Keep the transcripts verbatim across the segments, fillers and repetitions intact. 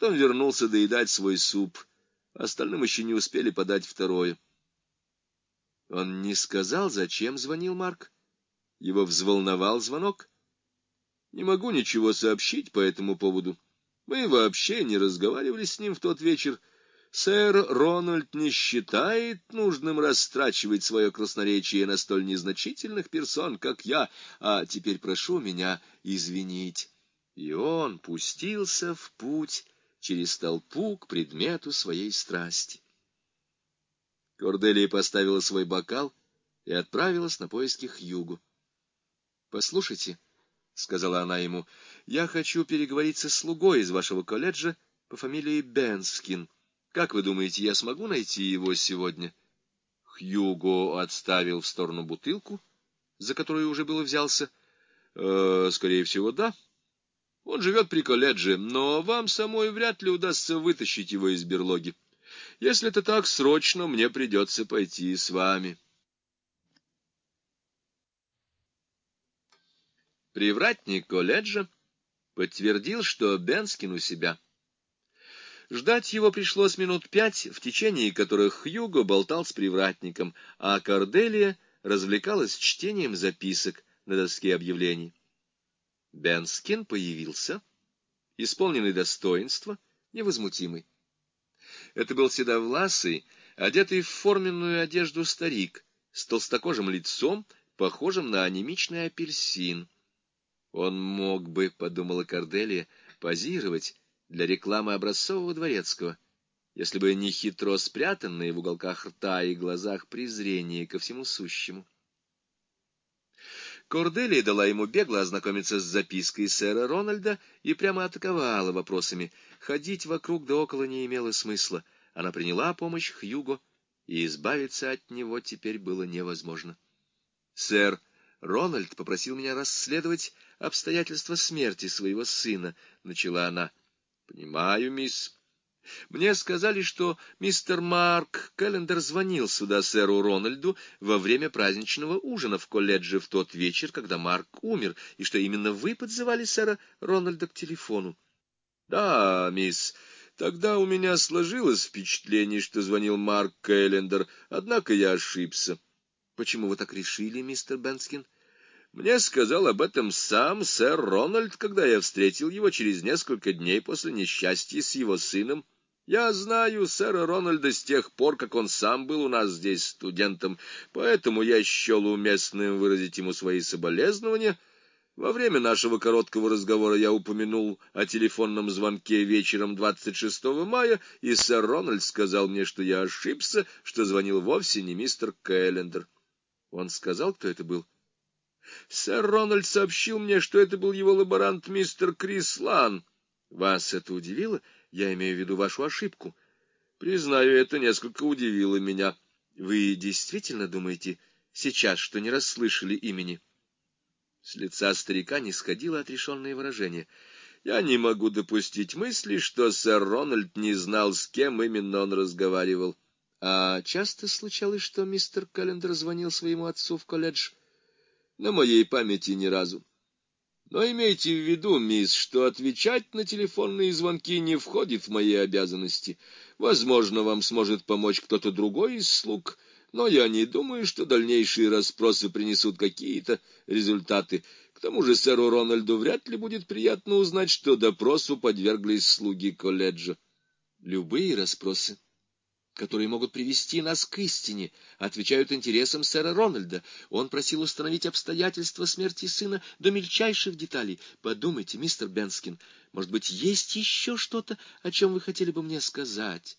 Потом вернулся доедать свой суп. Остальным еще не успели подать второе. Он не сказал, зачем звонил Марк? Его взволновал звонок? Не могу ничего сообщить по этому поводу. Мы вообще не разговаривали с ним в тот вечер. Сэр Рональд не считает нужным растрачивать свое красноречие на столь незначительных персон, как я, а теперь прошу меня извинить. И он пустился в путь через толпу к предмету своей страсти. Корделия поставила свой бокал и отправилась на поиски Хьюго. «Послушайте», — сказала она ему, — «я хочу переговорить со слугой из вашего колледжа по фамилии Бенскин. Как вы думаете, я смогу найти его сегодня?» Хьюго отставил в сторону бутылку, за которую уже было взялся. «Э, скорее всего, да. Он живет при колледже, но вам самой вряд ли удастся вытащить его из берлоги. Если это так срочно, мне придется пойти с вами». Привратник колледжа подтвердил, что Бенскин у себя. Ждать его пришлось минут пять, в течение которых Хьюго болтал с привратником, а Корделия развлекалась чтением записок на доске объявлений. Бенскин появился, исполненный достоинства, невозмутимый. Это был седовласый, одетый в форменную одежду старик, с толстокожим лицом, похожим на анемичный апельсин. Он мог бы, — подумала Корделия, — позировать для рекламы образцового дворецкого, если бы не хитро спрятанное в уголках рта и глазах презрение ко всему сущему. Корделия дала ему бегло ознакомиться с запиской сэра Рональда и прямо атаковала вопросами. Ходить вокруг да около не имело смысла. Она приняла помощь Хьюго, и избавиться от него теперь было невозможно. «Сэр Рональд попросил меня расследовать обстоятельства смерти своего сына», — начала она. «Понимаю, мисс. Мне сказали, что мистер Марк Кэллендер звонил сюда сэру Рональду во время праздничного ужина в колледже в тот вечер, когда Марк умер, и что именно вы подзывали сэра Рональда к телефону». «Да, мисс, тогда у меня сложилось впечатление, что звонил Марк Кэллендер, однако я ошибся». «Почему вы так решили, мистер Бенскин?» «Мне сказал об этом сам сэр Рональд, когда я встретил его через несколько дней после несчастья с его сыном. Я знаю сэра Рональда с тех пор, как он сам был у нас здесь студентом, поэтому я счел уместным выразить ему свои соболезнования. Во время нашего короткого разговора я упомянул о телефонном звонке вечером двадцать шестого мая, и сэр Рональд сказал мне, что я ошибся, что звонил вовсе не мистер Кэллендер». «Он сказал, кто это был?» «Сэр Рональд сообщил мне, что это был его лаборант мистер Крис Лан». «Вас это удивило? Я имею в виду вашу ошибку». «Признаю, это несколько удивило меня». «Вы действительно думаете сейчас, что не расслышали имени?» С лица старика не сходило отрешенное выражение. «Я не могу допустить мысли, что сэр Рональд не знал, с кем именно он разговаривал». «А часто случалось, что мистер Кэллендер звонил своему отцу в колледж?» «На моей памяти ни разу. Но имейте в виду, мисс, что отвечать на телефонные звонки не входит в мои обязанности. Возможно, вам сможет помочь кто-то другой из слуг, но я не думаю, что дальнейшие расспросы принесут какие-то результаты. К тому же сэру Рональду вряд ли будет приятно узнать, что допросу подверглись слуги колледжа». «Любые расспросы, которые могут привести нас к истине, отвечают интересам сэра Рональда. Он просил установить обстоятельства смерти сына до мельчайших деталей. Подумайте, мистер Бенскин, может быть, есть еще что-то, о чем вы хотели бы мне сказать?»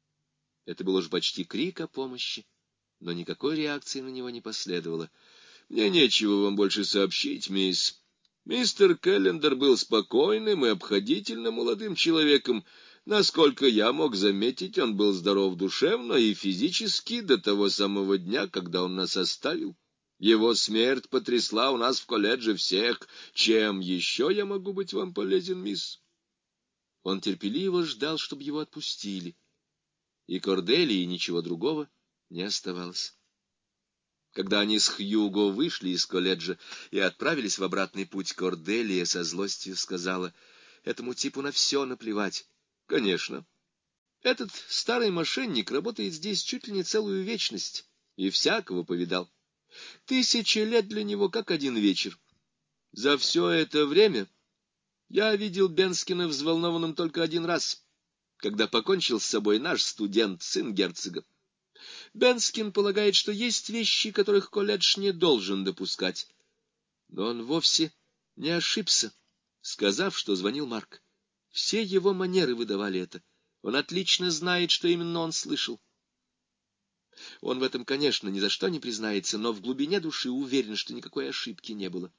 Это был уж почти крик о помощи, но никакой реакции на него не последовало. «Мне нечего вам больше сообщить, мисс. Мистер Кэллендер был спокойным и обходительным молодым человеком. Насколько я мог заметить, он был здоров душевно и физически до того самого дня, когда он нас оставил. Его смерть потрясла у нас в колледже всех. Чем еще я могу быть вам полезен, мисс?» Он терпеливо ждал, чтобы его отпустили, и Корделии ничего другого не оставалось. Когда они с Хьюго вышли из колледжа и отправились в обратный путь, Корделия со злостью сказала: «Этому типу на все наплевать. Конечно. Этот старый мошенник работает здесь чуть ли не целую вечность, и всякого повидал. Тысячи лет для него как один вечер. За все это время я видел Бенскина взволнованным только один раз, когда покончил с собой наш студент, сын герцога. Бенскин полагает, что есть вещи, которых колледж не должен допускать. Но он вовсе не ошибся, сказав, что звонил Марк. Все его манеры выдавали это. Он отлично знает, что именно он слышал. Он в этом, конечно, ни за что не признается, но в глубине души уверен, что никакой ошибки не было.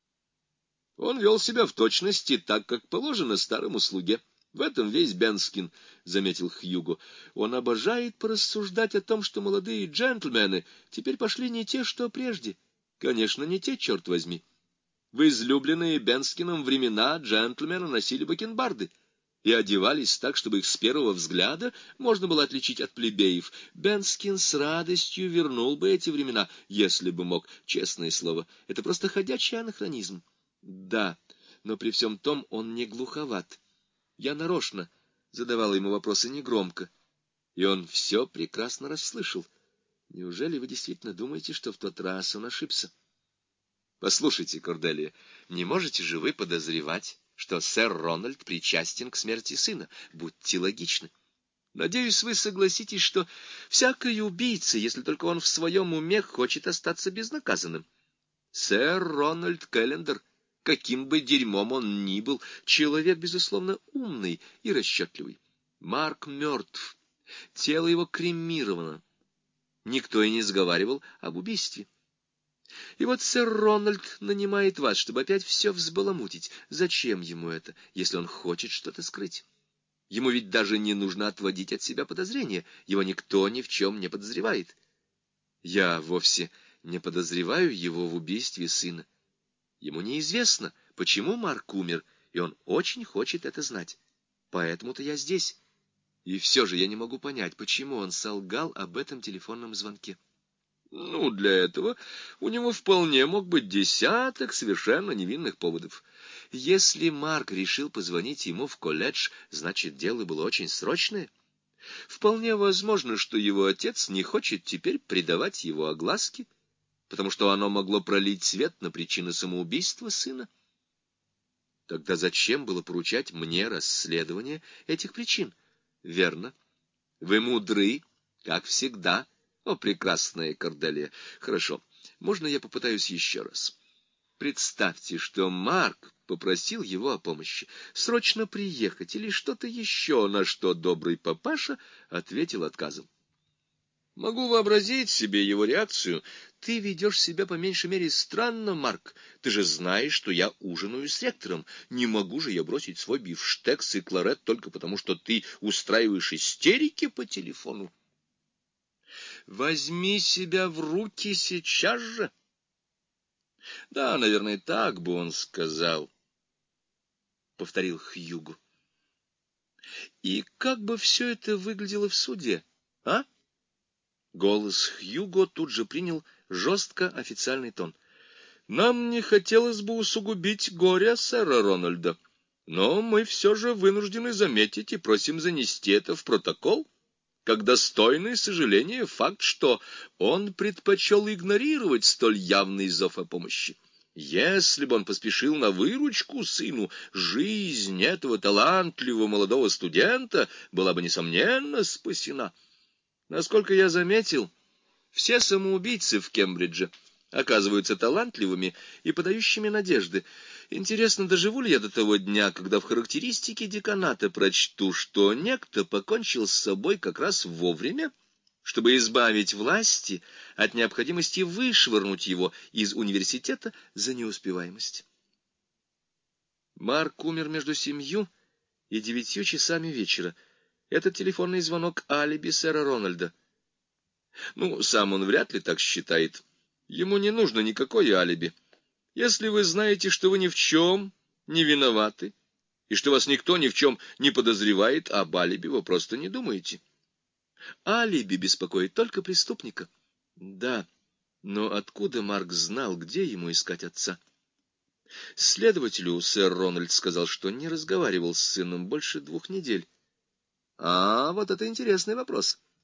Он вел себя в точности так, как положено старому слуге. В этом весь Бенскин, — заметил Хьюго. Он обожает порассуждать о том, что молодые джентльмены теперь пошли не те, что прежде. Конечно, не те, черт возьми. В излюбленные Бенскином времена джентльмены носили бакенбарды и одевались так, чтобы их с первого взгляда можно было отличить от плебеев. Бенскин с радостью вернул бы эти времена, если бы мог, честное слово. Это просто ходячий анахронизм. Да, но при всем том он не глуховат. Я нарочно задавала ему вопросы негромко, и он все прекрасно расслышал. Неужели вы действительно думаете, что в тот раз он ошибся? Послушайте, Корделия, не можете же вы подозревать, что сэр Рональд причастен к смерти сына? Будьте логичны. Надеюсь, вы согласитесь, что всякий убийца, если только он в своем уме, хочет остаться безнаказанным. Сэр Рональд Келлендер, каким бы дерьмом он ни был, человек, безусловно, умный и расчетливый. Марк мертв, тело его кремировано. Никто и не сговаривал об убийстве. И вот сэр Рональд нанимает вас, чтобы опять все взбаламутить. Зачем ему это, если он хочет что-то скрыть? Ему ведь даже не нужно отводить от себя подозрения. Его никто ни в чем не подозревает. Я вовсе не подозреваю его в убийстве сына. Ему неизвестно, почему Марк умер, и он очень хочет это знать. Поэтому-то я здесь. И все же я не могу понять, почему он солгал об этом телефонном звонке. Ну, для этого у него вполне мог быть десяток совершенно невинных поводов. Если Марк решил позвонить ему в колледж, значит, дело было очень срочное. Вполне возможно, что его отец не хочет теперь предавать его огласке, потому что оно могло пролить свет на причины самоубийства сына. Тогда зачем было поручать мне расследование этих причин? Верно. Вы мудры, как всегда. О, прекрасная Корделия! Хорошо, можно я попытаюсь еще раз? Представьте, что Марк попросил его о помощи, срочно приехать или что-то еще, на что добрый папаша ответил отказом. Могу вообразить себе его реакцию. Ты ведешь себя по меньшей мере странно, Марк. Ты же знаешь, что я ужинаю с ректором. Не могу же я бросить свой бифштекс и кларет только потому, что ты устраиваешь истерики по телефону. Возьми себя в руки сейчас же. Да, наверное, так бы он сказал, — повторил Хьюго. И как бы все это выглядело в суде, а? Голос Хьюго тут же принял жестко официальный тон. Нам не хотелось бы усугубить горе сэра Рональда, но мы все же вынуждены заметить и просим занести это в протокол, как достойный сожаления факт, что он предпочел игнорировать столь явный зов о помощи. Если бы он поспешил на выручку сыну, жизнь этого талантливого молодого студента была бы, несомненно, спасена. Насколько я заметил, все самоубийцы в Кембридже оказываются талантливыми и подающими надежды. Интересно, доживу ли я до того дня, когда в характеристике деканата прочту, что некто покончил с собой как раз вовремя, чтобы избавить власти от необходимости вышвырнуть его из университета за неуспеваемость. Марк умер между семью и девятью часами вечера. Это телефонный звонок алиби сэра Рональда. Ну, сам он вряд ли так считает. Ему не нужно никакое алиби. Если вы знаете, что вы ни в чем не виноваты, и что вас никто ни в чем не подозревает, об алиби вы просто не думаете. Алиби беспокоит только преступника. Да, но откуда Марк знал, где ему искать отца? Следователю сэр Рональд сказал, что не разговаривал с сыном больше двух недель. А вот это интересный вопрос.